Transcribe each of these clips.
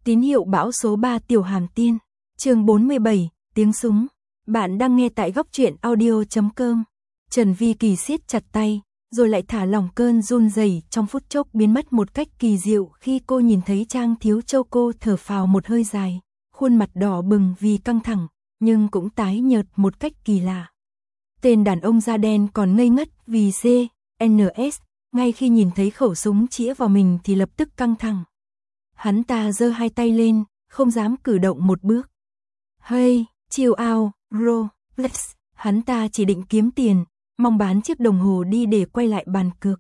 Tín hiệu bão số 3 Tiểu Hàm Tiên. Chương 47, tiếng súng. Bạn đang nghe tại góc truyện audio.com. Trần Vi Kỳ siết chặt tay, rồi lại thả lỏng cơn run rẩy trong phút chốc biến mất một cách kỳ diệu khi cô nhìn thấy Trang Thiếu Châu. Cô thở phào một hơi dài, khuôn mặt đỏ bừng vì căng thẳng, nhưng cũng tái nhợt một cách kỳ lạ. Tên đàn ông da đen còn ngây ngất vì CNS, ngay khi nhìn thấy khẩu súng chĩa vào mình thì lập tức căng thẳng. Hắn ta giơ hai tay lên, không dám cử động một bước. Hey, chill out, Rolex. Hắn ta chỉ định kiếm tiền, mong bán chiếc đồng hồ đi để quay lại bàn cược.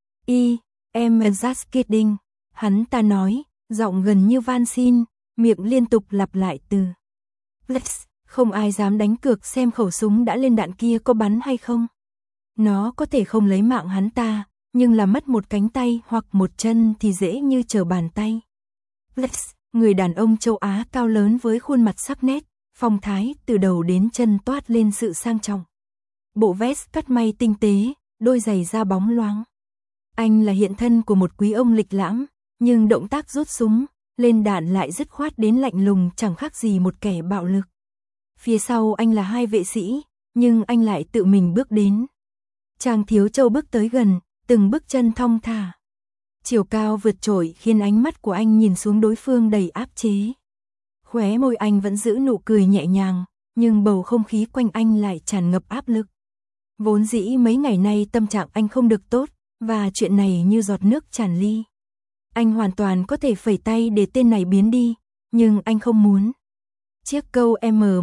I'm just kidding. Hắn ta nói, giọng gần như van xin, miệng liên tục lặp lại từ Lex. Không ai dám đánh cược xem khẩu súng đã lên đạn kia có bắn hay không. Nó có thể không lấy mạng hắn ta, nhưng là mất một cánh tay hoặc một chân thì dễ như trở bàn tay. Lex, người đàn ông châu Á cao lớn với khuôn mặt sắc nét, phong thái từ đầu đến chân toát lên sự sang trọng. Bộ vest cắt may tinh tế, đôi giày da bóng loáng. Anh là hiện thân của một quý ông lịch lãm, nhưng động tác rút súng, lên đạn lại dứt khoát đến lạnh lùng, chẳng khác gì một kẻ bạo lực. Phía sau anh là hai vệ sĩ, nhưng anh lại tự mình bước đến. Trang Thiếu Châu bước tới gần, từng bước chân thong thả. Chiều cao vượt trội khiến ánh mắt của anh nhìn xuống đối phương đầy áp chế. Khóe môi anh vẫn giữ nụ cười nhẹ nhàng, nhưng bầu không khí quanh anh lại tràn ngập áp lực. Vốn dĩ mấy ngày nay tâm trạng anh không được tốt, và chuyện này như giọt nước tràn ly. Anh hoàn toàn có thể phẩy tay để tên này biến đi, nhưng anh không muốn. Chiếc câu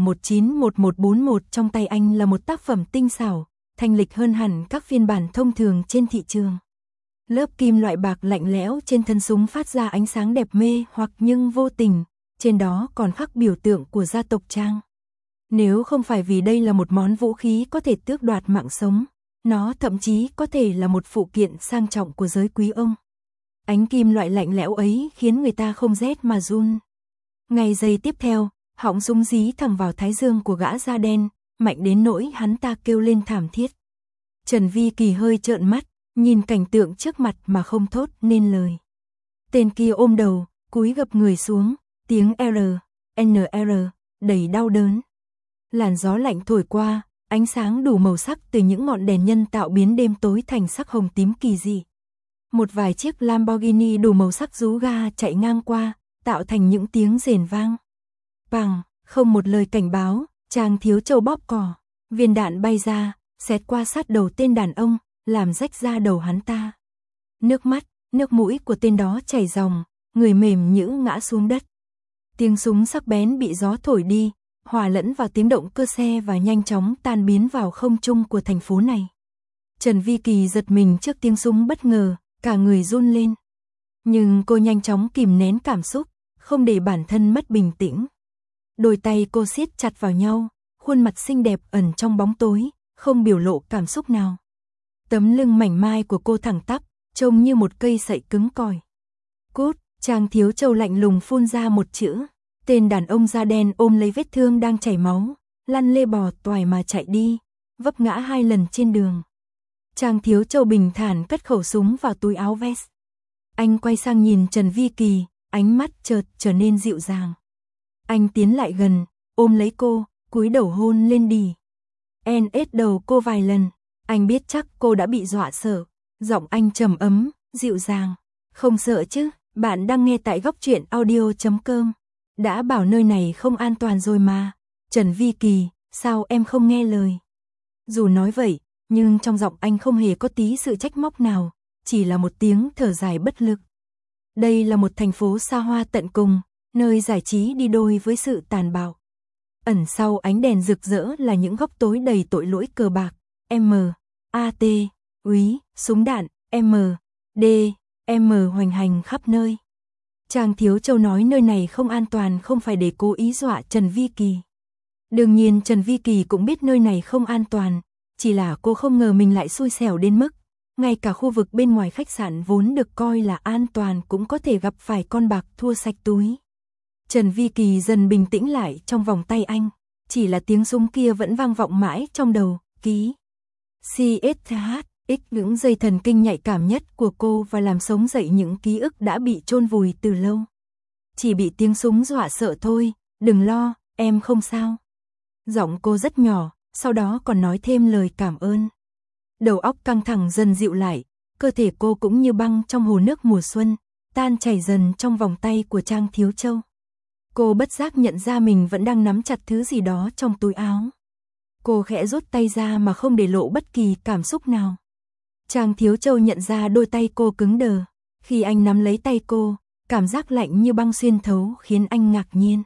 M191141 trong tay anh là một tác phẩm tinh xảo, thanh lịch hơn hẳn các phiên bản thông thường trên thị trường. Lớp kim loại bạc lạnh lẽo trên thân súng phát ra ánh sáng đẹp mê hoặc nhưng vô tình, trên đó còn khắc biểu tượng của gia tộc Trang. Nếu không phải vì đây là một món vũ khí có thể tước đoạt mạng sống, nó thậm chí có thể là một phụ kiện sang trọng của giới quý ông. Ánh kim loại lạnh lẽo ấy khiến người ta không rét mà run. Ngay giây tiếp theo, họng súng dí thẳng vào thái dương của gã da đen, mạnh đến nỗi hắn ta kêu lên thảm thiết. Trần Vi Kỳ hơi trợn mắt, nhìn cảnh tượng trước mặt mà không thốt nên lời. Tên kia ôm đầu, cúi gập người xuống, tiếng NR, đầy đau đớn. Làn gió lạnh thổi qua, ánh sáng đủ màu sắc từ những ngọn đèn nhân tạo biến đêm tối thành sắc hồng tím kỳ dị. Một vài chiếc Lamborghini đủ màu sắc rú ga chạy ngang qua, tạo thành những tiếng rền vang. Bằng, không một lời cảnh báo, Trang Thiếu Châu bóp cò, viên đạn bay ra, xẹt qua sát đầu tên đàn ông, làm rách da đầu hắn ta. Nước mắt, nước mũi của tên đó chảy ròng, người mềm nhũn ngã xuống đất. Tiếng súng sắc bén bị gió thổi đi, hòa lẫn vào tiếng động cơ xe và nhanh chóng tan biến vào không trung của thành phố này. Trần Vi Kỳ giật mình trước tiếng súng bất ngờ, cả người run lên. Nhưng cô nhanh chóng kìm nén cảm xúc, không để bản thân mất bình tĩnh. Đôi tay cô siết chặt vào nhau, khuôn mặt xinh đẹp ẩn trong bóng tối, không biểu lộ cảm xúc nào. Tấm lưng mảnh mai của cô thẳng tắp, trông như một cây sậy cứng cỏi. Cút, Trang Thiếu Châu lạnh lùng phun ra một chữ. Tên đàn ông da đen ôm lấy vết thương đang chảy máu, lăn lê bò toài mà chạy đi, vấp ngã 2 lần trên đường. Trang Thiếu Châu bình thản cất khẩu súng vào túi áo vest. Anh quay sang nhìn Trần Vi Kỳ, ánh mắt chợt trở nên dịu dàng. Anh tiến lại gần, ôm lấy cô, cúi đầu hôn lên đì. NS đầu cô vài lần, anh biết chắc cô đã bị dọa sợ. Giọng anh trầm ấm, dịu dàng. Không sợ chứ, bạn đang nghe tại góc truyện audio.com. Đã bảo nơi này không an toàn rồi mà. Trần Vi Kỳ, sao em không nghe lời? Dù nói vậy, nhưng trong giọng anh không hề có tí sự trách móc nào, chỉ là một tiếng thở dài bất lực. Đây là một thành phố xa hoa tận cùng, nơi giải trí đi đôi với sự tàn bạo. Ẩn sau ánh đèn rực rỡ là những góc tối đầy tội lỗi cờ bạc, MAT, úy, súng đạn, MDM hoành hành khắp nơi. Trang Thiếu Châu nói nơi này không an toàn không phải để cố ý dọa Trần Vi Kỳ. Đương nhiên Trần Vi Kỳ cũng biết nơi này không an toàn, chỉ là cô không ngờ mình lại xui xẻo đến mức ngay cả khu vực bên ngoài khách sạn vốn được coi là an toàn cũng có thể gặp phải con bạc thua sạch túi. Trần Vi Kỳ dần bình tĩnh lại trong vòng tay anh, chỉ là tiếng súng kia vẫn vang vọng mãi trong đầu, ký CSH, những dây thần kinh nhạy cảm nhất của cô và làm sống dậy những ký ức đã bị chôn vùi từ lâu. chỉ bị tiếng súng dọa sợ thôi, đừng lo, em không sao. Giọng cô rất nhỏ, sau đó còn nói thêm lời cảm ơn. Đầu óc căng thẳng dần dịu lại, cơ thể cô cũng như băng trong hồ nước mùa xuân, tan chảy dần trong vòng tay của Trang Thiếu Châu. Cô bất giác nhận ra mình vẫn đang nắm chặt thứ gì đó trong túi áo. Cô khẽ rút tay ra mà không để lộ bất kỳ cảm xúc nào. Trang Thiếu Châu nhận ra đôi tay cô cứng đờ. Khi anh nắm lấy tay cô, cảm giác lạnh như băng xuyên thấu khiến anh ngạc nhiên.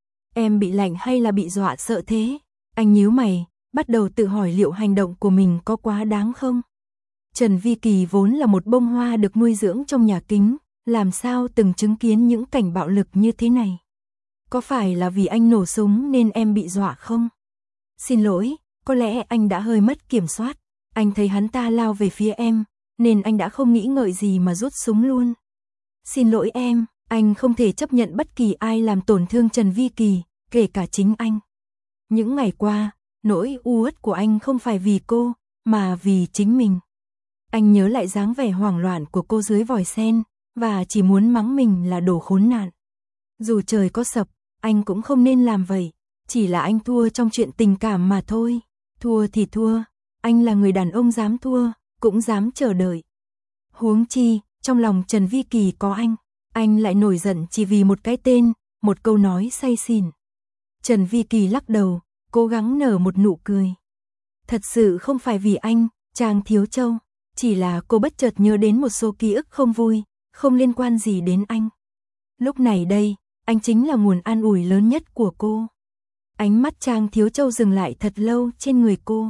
Em bị lạnh hay là bị dọa sợ thế? Anh nhíu mày, bắt đầu tự hỏi liệu hành động của mình có quá đáng không? Trần Vi Kỳ vốn là một bông hoa được nuôi dưỡng trong nhà kính, làm sao từng chứng kiến những cảnh bạo lực như thế này? Có phải là vì anh nổ súng nên em bị dọa không? Xin lỗi, có lẽ anh đã hơi mất kiểm soát. Anh thấy hắn ta lao về phía em, nên anh đã không nghĩ ngợi gì mà rút súng luôn. Xin lỗi em, anh không thể chấp nhận bất kỳ ai làm tổn thương Trần Vi Kỳ, kể cả chính anh. Những ngày qua, nỗi u uất của anh không phải vì cô, mà vì chính mình. Anh nhớ lại dáng vẻ hoảng loạn của cô dưới vòi sen, và chỉ muốn mắng mình là đồ khốn nạn. Dù trời có sập, anh cũng không nên làm vậy, chỉ là anh thua trong chuyện tình cảm mà thôi. Thua thì thua, anh là người đàn ông dám thua, cũng dám chờ đợi. Huống chi, trong lòng Trần Vi Kỳ có anh lại nổi giận chỉ vì một cái tên, một câu nói say xỉn. Trần Vi Kỳ lắc đầu, cố gắng nở một nụ cười. Thật sự không phải vì anh, Trang Thiếu Châu, chỉ là cô bất chợt nhớ đến một số ký ức không vui, không liên quan gì đến anh. Lúc này đây, anh chính là nguồn an ủi lớn nhất của cô. Ánh mắt Trang Thiếu Châu dừng lại thật lâu trên người cô.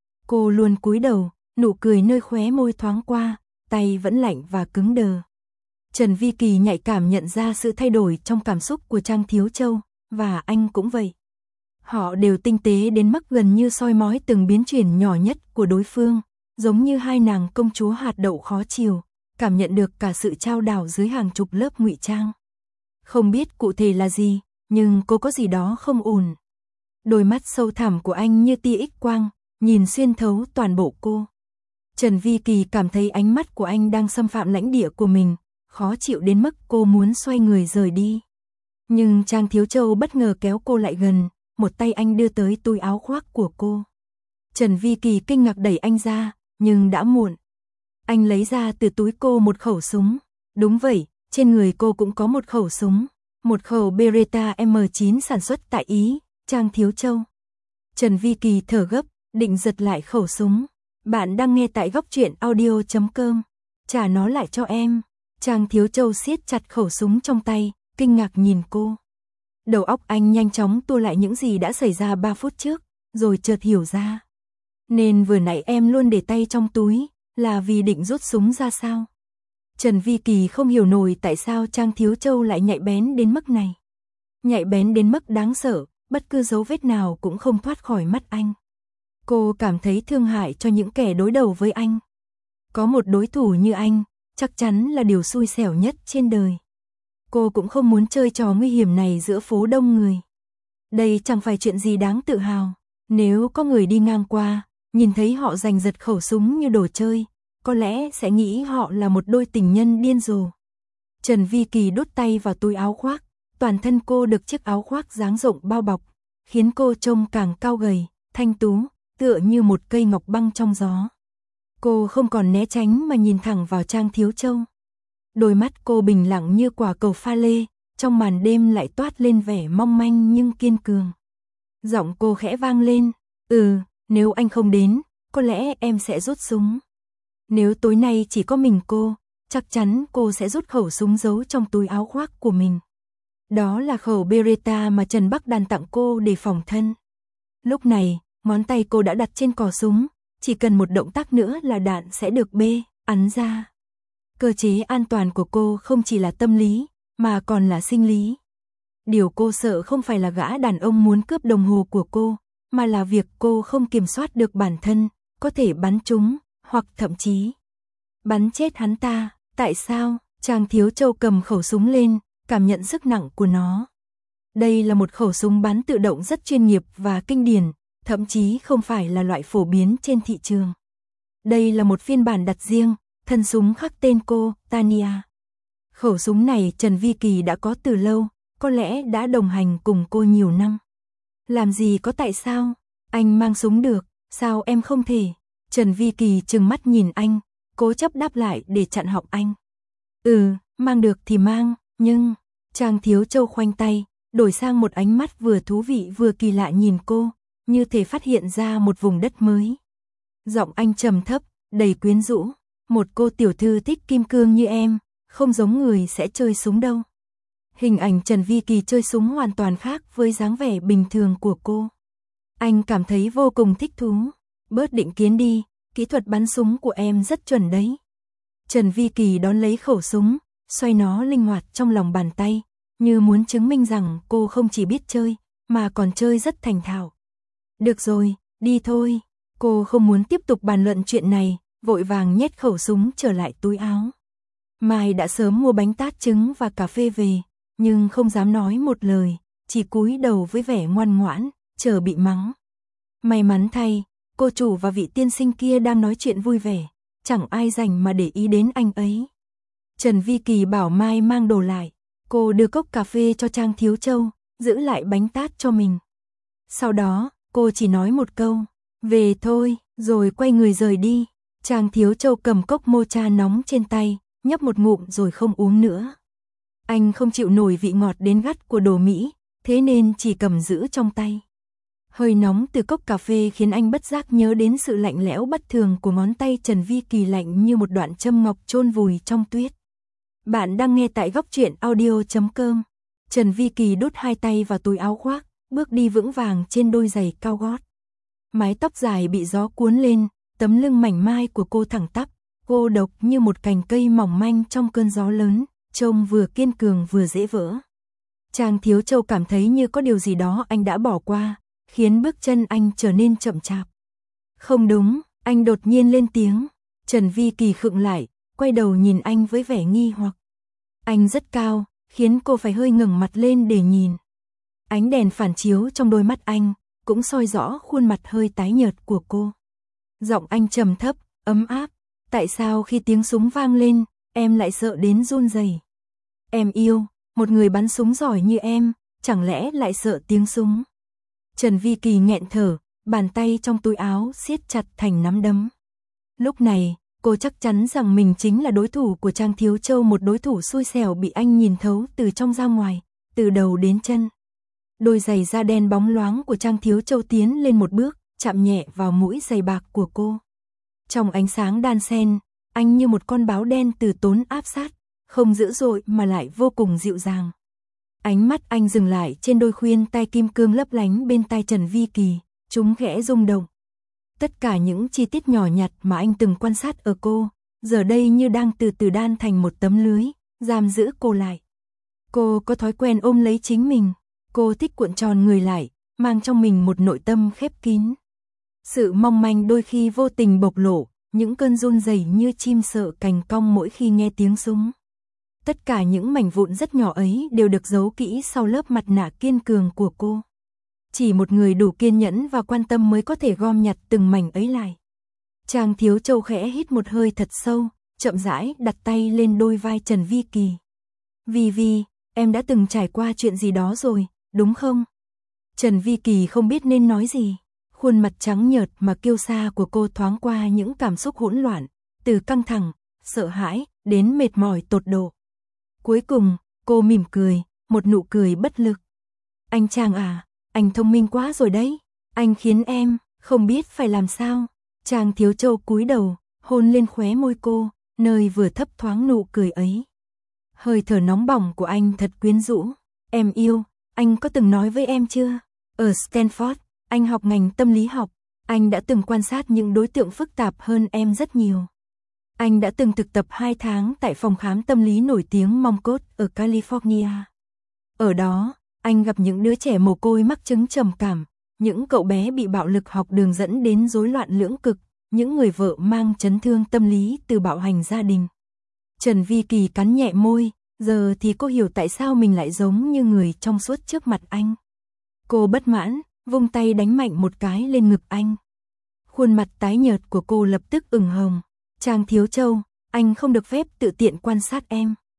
Cô luôn cúi đầu, nụ cười nơi khóe môi thoáng qua, tay vẫn lạnh và cứng đờ. Trần Vi Kỳ nhạy cảm nhận ra sự thay đổi trong cảm xúc của Trang Thiếu Châu, và anh cũng vậy. Họ đều tinh tế đến mức gần như soi mói từng biến chuyển nhỏ nhất của đối phương, giống như hai nàng công chúa hạt đậu khó chiều, cảm nhận được cả sự trao đảo dưới hàng chục lớp ngụy trang. Không biết cụ thể là gì, nhưng cô có gì đó không ổn. Đôi mắt sâu thẳm của anh như tia X quang, nhìn xuyên thấu toàn bộ cô. Trần Vi Kỳ cảm thấy ánh mắt của anh đang xâm phạm lãnh địa của mình, khó chịu đến mức cô muốn xoay người rời đi. Nhưng Trang Thiếu Châu bất ngờ kéo cô lại gần, một tay anh đưa tới túi áo khoác của cô. Trần Vi Kỳ kinh ngạc đẩy anh ra, nhưng đã muộn. Anh lấy ra từ túi cô một khẩu súng. Đúng vậy, trên người cô cũng có một khẩu súng, một khẩu Beretta M9 sản xuất tại Ý, Trang Thiếu Châu. Trần Vi Kỳ thở gấp, định giật lại khẩu súng. Bạn đang nghe tại goctruyện.audio.com. Trả nó lại cho em. Trang Thiếu Châu siết chặt khẩu súng trong tay, kinh ngạc nhìn cô. Đầu óc anh nhanh chóng tua lại những gì đã xảy ra 3 phút trước, rồi chợt hiểu ra. Nên vừa nãy em luôn để tay trong túi, là vì định rút súng ra sao? Trần Vi Kỳ không hiểu nổi tại sao Trang Thiếu Châu lại nhạy bén đến mức này. Nhạy bén đến mức đáng sợ, bất cứ dấu vết nào cũng không thoát khỏi mắt anh. Cô cảm thấy thương hại cho những kẻ đối đầu với anh. Có một đối thủ như anh, chắc chắn là điều xui xẻo nhất trên đời. Cô cũng không muốn chơi trò nguy hiểm này giữa phố đông người. Đây chẳng phải chuyện gì đáng tự hào. Nếu có người đi ngang qua, nhìn thấy họ giành giật khẩu súng như đồ chơi, có lẽ sẽ nghĩ họ là một đôi tình nhân điên rồ. Trần Vi Kỳ đút tay vào túi áo khoác, toàn thân cô được chiếc áo khoác dáng rộng bao bọc, khiến cô trông càng cao gầy, thanh tú, tựa như một cây ngọc băng trong gió. Cô không còn né tránh mà nhìn thẳng vào Trang Thiếu Châu. Đôi mắt cô bình lặng như quả cầu pha lê, trong màn đêm lại toát lên vẻ mong manh nhưng kiên cường. Giọng cô khẽ vang lên, nếu anh không đến, có lẽ em sẽ rút súng. Nếu tối nay chỉ có mình cô, chắc chắn cô sẽ rút khẩu súng giấu trong túi áo khoác của mình. Đó là khẩu Beretta mà Trần Bắc Đàn tặng cô để phòng thân. Lúc này, ngón tay cô đã đặt trên cò súng, chỉ cần một động tác nữa là đạn sẽ được bắn ra. Cơ chế an toàn của cô không chỉ là tâm lý, mà còn là sinh lý. Điều cô sợ không phải là gã đàn ông muốn cướp đồng hồ của cô, mà là việc cô không kiểm soát được bản thân, có thể bắn trúng, hoặc thậm chí bắn chết hắn ta. Tại sao? Trang Thiếu Châu cầm khẩu súng lên, cảm nhận sức nặng của nó. Đây là một khẩu súng bắn tự động rất chuyên nghiệp và kinh điển, thậm chí không phải là loại phổ biến trên thị trường. Đây là một phiên bản đặt riêng, thân súng khắc tên cô, Tania. Khẩu súng này Trần Vi Kỳ đã có từ lâu, có lẽ đã đồng hành cùng cô nhiều năm. Làm gì có tại sao? Anh mang súng được, sao em không thể? Trần Vi Kỳ trừng mắt nhìn anh, cố chấp đáp lại để chặn họng anh. Mang được thì mang, nhưng... Trang Thiếu Châu khoanh tay, đổi sang một ánh mắt vừa thú vị vừa kỳ lạ nhìn cô, như thể phát hiện ra một vùng đất mới. Giọng anh trầm thấp, đầy quyến rũ. Một cô tiểu thư thích kim cương như em, không giống người sẽ chơi súng đâu. Hình ảnh Trần Vi Kỳ chơi súng hoàn toàn khác với dáng vẻ bình thường của cô. Anh cảm thấy vô cùng thích thú. Bớt định kiến đi, kỹ thuật bắn súng của em rất chuẩn đấy. Trần Vi Kỳ đón lấy khẩu súng, xoay nó linh hoạt trong lòng bàn tay, như muốn chứng minh rằng cô không chỉ biết chơi, mà còn chơi rất thành thạo. Được rồi, đi thôi. Cô không muốn tiếp tục bàn luận chuyện này, vội vàng nhét khẩu súng trở lại túi áo. Mai đã sớm mua bánh tát trứng và cà phê về, nhưng không dám nói một lời, chỉ cúi đầu với vẻ ngoan ngoãn, chờ bị mắng. May mắn thay, cô chủ và vị tiên sinh kia đang nói chuyện vui vẻ, chẳng ai rảnh mà để ý đến anh ấy. Trần Vi Kỳ bảo Mai mang đồ lại, cô đưa cốc cà phê cho Trang Thiếu Châu, giữ lại bánh tát cho mình. Sau đó, cô chỉ nói một câu, về thôi, rồi quay người rời đi. Trang Thiếu Châu cầm cốc mocha nóng trên tay, nhấp một ngụm rồi không uống nữa. Anh không chịu nổi vị ngọt đến gắt của đồ Mỹ, thế nên chỉ cầm giữ trong tay. Hơi nóng từ cốc cà phê khiến anh bất giác nhớ đến sự lạnh lẽo bất thường của ngón tay Trần Vi Kỳ, lạnh như một đoạn châm ngọc chôn vùi trong tuyết. Bạn đang nghe tại goctruyện.audio.com. Trần Vi Kỳ đút hai tay vào túi áo khoác, bước đi vững vàng trên đôi giày cao gót. Mái tóc dài bị gió cuốn lên, tấm lưng mảnh mai của cô thẳng tắp, cô độc như một cành cây mỏng manh trong cơn gió lớn, trông vừa kiên cường vừa dễ vỡ. Trang Thiếu Châu cảm thấy như có điều gì đó anh đã bỏ qua, khiến bước chân anh trở nên chậm chạp. Không đúng, anh đột nhiên lên tiếng. Trần Vi Kỳ khựng lại, quay đầu nhìn anh với vẻ nghi hoặc. Anh rất cao, khiến cô phải hơi ngẩng mặt lên để nhìn. Ánh đèn phản chiếu trong đôi mắt anh, cũng soi rõ khuôn mặt hơi tái nhợt của cô. Giọng anh trầm thấp, ấm áp. Tại sao khi tiếng súng vang lên, em lại sợ đến run rẩy? Em yêu, một người bắn súng giỏi như em, chẳng lẽ lại sợ tiếng súng? Trần Vi Kỳ nghẹn thở, bàn tay trong túi áo siết chặt thành nắm đấm. Lúc này, cô chắc chắn rằng mình chính là đối thủ của Trang Thiếu Châu, một đối thủ xui xẻo bị anh nhìn thấu từ trong ra ngoài, từ đầu đến chân. Đôi giày da đen bóng loáng của Trang Thiếu Châu tiến lên một bước, chạm nhẹ vào mũi giày bạc của cô. Trong ánh sáng đan xen, anh như một con báo đen từ tốn áp sát, không dữ dội mà lại vô cùng dịu dàng. Ánh mắt anh dừng lại trên đôi khuyên tai kim cương lấp lánh bên tai Trần Vi Kỳ, chúng khẽ rung động. Tất cả những chi tiết nhỏ nhặt mà anh từng quan sát ở cô, giờ đây như đang từ từ đan thành một tấm lưới, giam giữ cô lại. Cô có thói quen ôm lấy chính mình, cô thích cuộn tròn người lại, mang trong mình một nội tâm khép kín. Sự mong manh đôi khi vô tình bộc lộ, những cơn run rẩy như chim sợ cành cong mỗi khi nghe tiếng súng. Tất cả những mảnh vụn rất nhỏ ấy đều được giấu kỹ sau lớp mặt nạ kiên cường của cô. Chỉ một người đủ kiên nhẫn và quan tâm mới có thể gom nhặt từng mảnh ấy lại. Trang Thiếu Châu khẽ hít một hơi thật sâu, chậm rãi đặt tay lên đôi vai Trần Vi Kỳ. Vi, em đã từng trải qua chuyện gì đó rồi, đúng không? Trần Vi Kỳ không biết nên nói gì. Khuôn mặt trắng nhợt mà kiêu sa của cô thoáng qua những cảm xúc hỗn loạn, từ căng thẳng, sợ hãi, đến mệt mỏi tột độ. Cuối cùng, cô mỉm cười, một nụ cười bất lực. Anh Trang à, anh thông minh quá rồi đấy, anh khiến em không biết phải làm sao. Trang Thiếu Châu cúi đầu, hôn lên khóe môi cô, nơi vừa thấp thoáng nụ cười ấy. Hơi thở nóng bỏng của anh thật quyến rũ. Em yêu, anh có từng nói với em chưa? Ở Stanford, anh học ngành tâm lý học, anh đã từng quan sát những đối tượng phức tạp hơn em rất nhiều. Anh đã từng thực tập 2 tháng tại phòng khám tâm lý nổi tiếng Monmouth ở California. Ở đó, anh gặp những đứa trẻ mồ côi mắc chứng trầm cảm, những cậu bé bị bạo lực học đường dẫn đến rối loạn lưỡng cực, những người vợ mang chấn thương tâm lý từ bạo hành gia đình. Trần Vi Kỳ cắn nhẹ môi, giờ thì cô hiểu tại sao mình lại giống như người trong suốt trước mặt anh. Cô bất mãn, vung tay đánh mạnh một cái lên ngực anh. Khuôn mặt tái nhợt của cô lập tức ửng hồng. Trang Thiếu Châu, anh không được phép tự tiện quan sát em.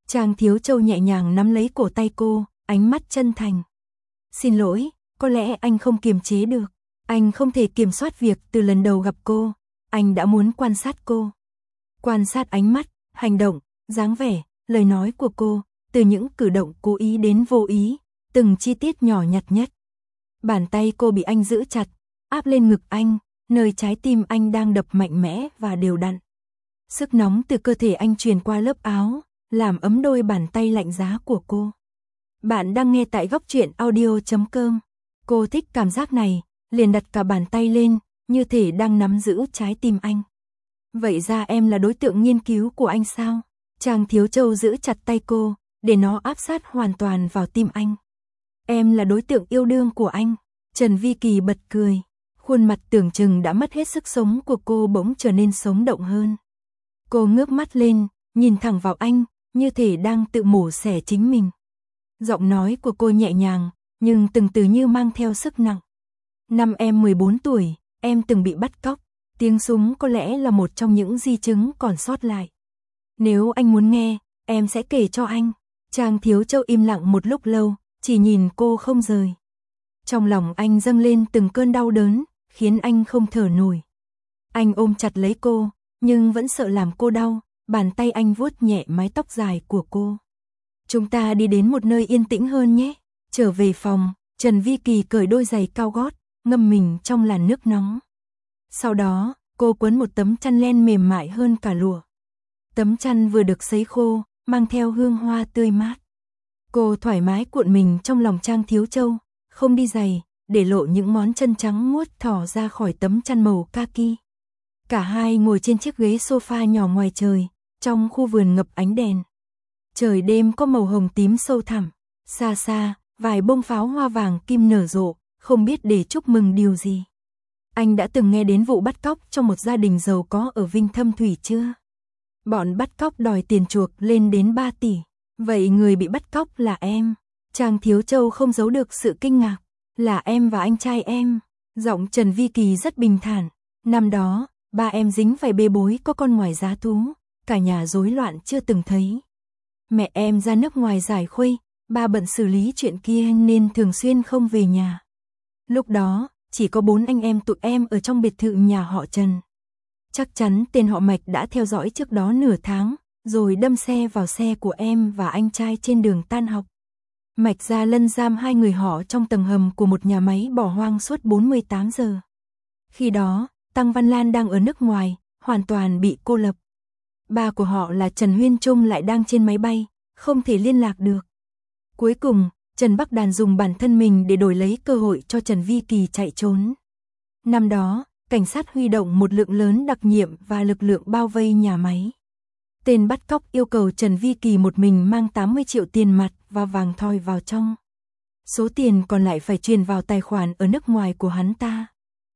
Trang Thiếu Châu nhẹ nhàng nắm lấy cổ tay cô, ánh mắt chân thành. Xin lỗi, có lẽ anh không kiềm chế được. Anh không thể kiểm soát việc từ lần đầu gặp cô. Anh đã muốn quan sát cô. Quan sát ánh mắt, hành động, dáng vẻ, lời nói của cô, từ những cử động cố ý đến vô ý, từng chi tiết nhỏ nhặt nhất. Bàn tay cô bị anh giữ chặt, áp lên ngực anh, nơi trái tim anh đang đập mạnh mẽ và đều đặn. Sức nóng từ cơ thể anh truyền qua lớp áo, làm ấm đôi bàn tay lạnh giá của cô. Bạn đang nghe tại góc truyện audio.com. Cô thích cảm giác này, liền đặt cả bàn tay lên, như thể đang nắm giữ trái tim anh. Vậy ra em là đối tượng nghiên cứu của anh sao? Trang Thiếu Châu giữ chặt tay cô, để nó áp sát hoàn toàn vào tim anh. Em là đối tượng yêu đương của anh. Trần Vi Kỳ bật cười. Khuôn mặt tưởng chừng đã mất hết sức sống của cô bỗng trở nên sống động hơn. Cô ngước mắt lên, nhìn thẳng vào anh, như thể đang tự mổ xẻ chính mình. Giọng nói của cô nhẹ nhàng, nhưng từng từ như mang theo sức nặng. Năm em 14 tuổi, em từng bị bắt cóc. Tiếng súng có lẽ là một trong những di chứng còn sót lại. Nếu anh muốn nghe, em sẽ kể cho anh. Trang Thiếu Châu im lặng một lúc lâu, chỉ nhìn cô không rời. Trong lòng anh dâng lên từng cơn đau đớn, khiến anh không thở nổi. Anh ôm chặt lấy cô, nhưng vẫn sợ làm cô đau, bàn tay anh vuốt nhẹ mái tóc dài của cô. Chúng ta đi đến một nơi yên tĩnh hơn nhé. Trở về phòng, Trần Vi Kỳ cởi đôi giày cao gót, ngâm mình trong làn nước nóng. Sau đó, cô quấn một tấm chăn len mềm mại hơn cả lụa. Tấm chăn vừa được sấy khô, mang theo hương hoa tươi mát. Cô thoải mái cuộn mình trong lòng Trang Thiếu Châu, không đi giày, để lộ những ngón chân trắng muốt thỏ ra khỏi tấm chăn màu kaki. Cả hai ngồi trên chiếc ghế sofa nhỏ ngoài trời, trong khu vườn ngập ánh đèn. Trời đêm có màu hồng tím sâu thẳm, xa xa, vài bông pháo hoa vàng kim nở rộ, không biết để chúc mừng điều gì. Anh đã từng nghe đến vụ bắt cóc trong một gia đình giàu có ở Vinh Thâm Thủy chưa? Bọn bắt cóc đòi tiền chuộc lên đến 3 tỷ. Vậy người bị bắt cóc là em. Trang Thiếu Châu không giấu được sự kinh ngạc. Là em và anh trai em. Giọng Trần Vi Kỳ rất bình thản. Năm đó, ba em dính phải bê bối có con ngoài giá thú. Cả nhà rối loạn chưa từng thấy. Mẹ em ra nước ngoài giải khuây. Ba bận xử lý chuyện kia nên thường xuyên không về nhà. Lúc đó, chỉ có 4 anh em tụi em ở trong biệt thự nhà họ Trần. Chắc chắn tên họ Mạch đã theo dõi trước đó nửa tháng, rồi đâm xe vào xe của em và anh trai trên đường tan học. Mạch ra lân giam hai người họ trong tầng hầm của một nhà máy bỏ hoang suốt 48 giờ. Khi đó, Tăng Văn Lan đang ở nước ngoài, hoàn toàn bị cô lập. Ba của họ là Trần Huyên Trung lại đang trên máy bay, không thể liên lạc được. Cuối cùng, Trần Bắc Đàn dùng bản thân mình để đổi lấy cơ hội cho Trần Vi Kỳ chạy trốn. Năm đó, cảnh sát huy động một lượng lớn đặc nhiệm và lực lượng bao vây nhà máy. Tên bắt cóc yêu cầu Trần Vi Kỳ một mình mang 80 triệu tiền mặt và vàng thỏi vào trong. Số tiền còn lại phải truyền vào tài khoản ở nước ngoài của hắn ta.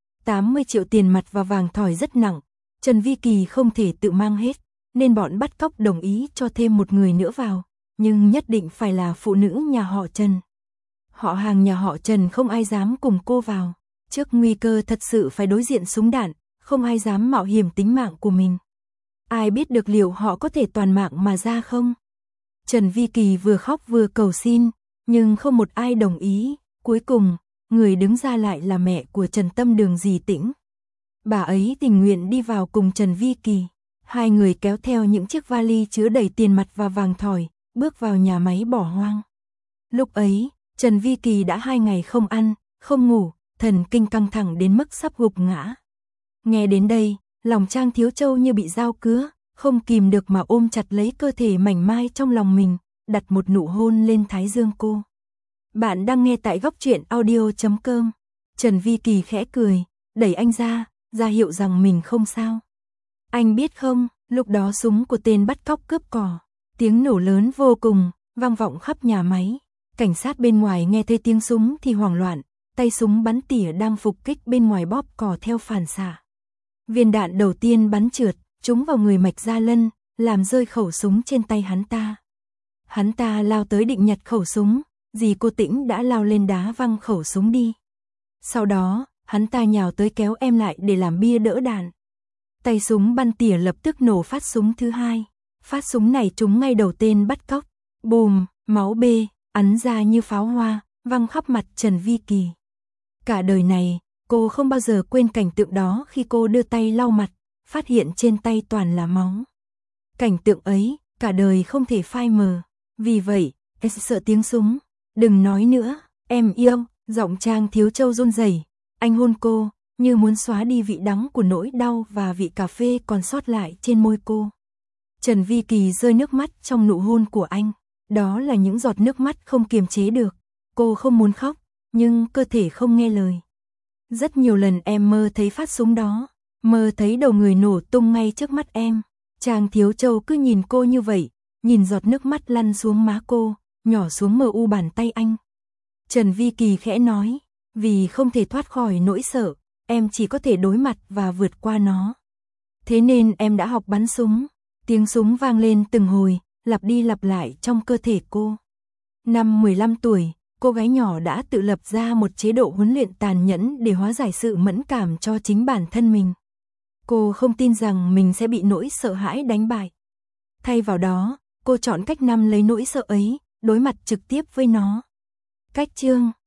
80 triệu tiền mặt và vàng thỏi rất nặng, Trần Vi Kỳ không thể tự mang hết, nên bọn bắt cóc đồng ý cho thêm một người nữa vào, nhưng nhất định phải là phụ nữ nhà họ Trần. Họ hàng nhà họ Trần không ai dám cùng cô vào. Trước nguy cơ thật sự phải đối diện súng đạn, không ai dám mạo hiểm tính mạng của mình. Ai biết được liệu họ có thể toàn mạng mà ra không? Trần Vi Kỳ vừa khóc vừa cầu xin, nhưng không một ai đồng ý. Cuối cùng, người đứng ra lại là mẹ của Trần Tâm Đường Dì Tĩnh. Bà ấy tình nguyện đi vào cùng Trần Vi Kỳ. Hai người kéo theo những chiếc vali chứa đầy tiền mặt và vàng thỏi, bước vào nhà máy bỏ hoang. Lúc ấy, Trần Vi Kỳ đã 2 ngày không ăn, không ngủ, thần kinh căng thẳng đến mức sắp gục ngã. Nghe đến đây, lòng Trang Thiếu Châu như bị dao cứa, không kìm được mà ôm chặt lấy cơ thể mảnh mai trong lòng mình, đặt một nụ hôn lên thái dương cô. Bạn đang nghe tại góc truyện audio.com. Trần Vi Kỳ khẽ cười, đẩy anh ra hiệu rằng mình không sao. Anh biết không, lúc đó súng của tên bắt cóc cướp cỏ, tiếng nổ lớn vô cùng, vang vọng khắp nhà máy. Cảnh sát bên ngoài nghe thấy tiếng súng thì hoảng loạn, tay súng bắn tỉa đang phục kích bên ngoài bóp cò theo phản xạ. Viên đạn đầu tiên bắn trượt, trúng vào người Mạch Gia Lân, làm rơi khẩu súng trên tay hắn ta. Hắn ta lao tới định nhặt khẩu súng, dì cô Tĩnh đã lao lên đá văng khẩu súng đi. Sau đó, hắn ta nhào tới kéo em lại để làm bia đỡ đạn. Tay súng bắn tỉa lập tức nổ phát súng thứ hai. Phát súng này trúng ngay đầu tên bắt cóc. Bùm, máu bê, ắn ra như pháo hoa, văng khắp mặt Trần Vi Kỳ. Cả đời này, cô không bao giờ quên cảnh tượng đó khi cô đưa tay lau mặt, phát hiện trên tay toàn là máu. Cảnh tượng ấy, cả đời không thể phai mờ. Vì vậy, sợ tiếng súng. Đừng nói nữa, em yêu, giọng Trang Thiếu Châu run rẩy. Anh hôn cô, như muốn xóa đi vị đắng của nỗi đau và vị cà phê còn sót lại trên môi cô. Trần Vi Kỳ rơi nước mắt trong nụ hôn của anh. Đó là những giọt nước mắt không kiềm chế được. Cô không muốn khóc, nhưng cơ thể không nghe lời. Rất nhiều lần em mơ thấy phát súng đó, mơ thấy đầu người nổ tung ngay trước mắt em. Trang Thiếu Châu cứ nhìn cô như vậy, nhìn giọt nước mắt lăn xuống má cô, nhỏ xuống mờ u bàn tay anh. Trần Vi Kỳ khẽ nói, vì không thể thoát khỏi nỗi sợ, em chỉ có thể đối mặt và vượt qua nó. Thế nên em đã học bắn súng. Tiếng súng vang lên từng hồi, lặp đi lặp lại trong cơ thể cô. Năm 15 tuổi, cô gái nhỏ đã tự lập ra một chế độ huấn luyện tàn nhẫn để hóa giải sự mẫn cảm cho chính bản thân mình. Cô không tin rằng mình sẽ bị nỗi sợ hãi đánh bại. Thay vào đó, cô chọn cách nắm lấy nỗi sợ ấy, đối mặt trực tiếp với nó. Cách chương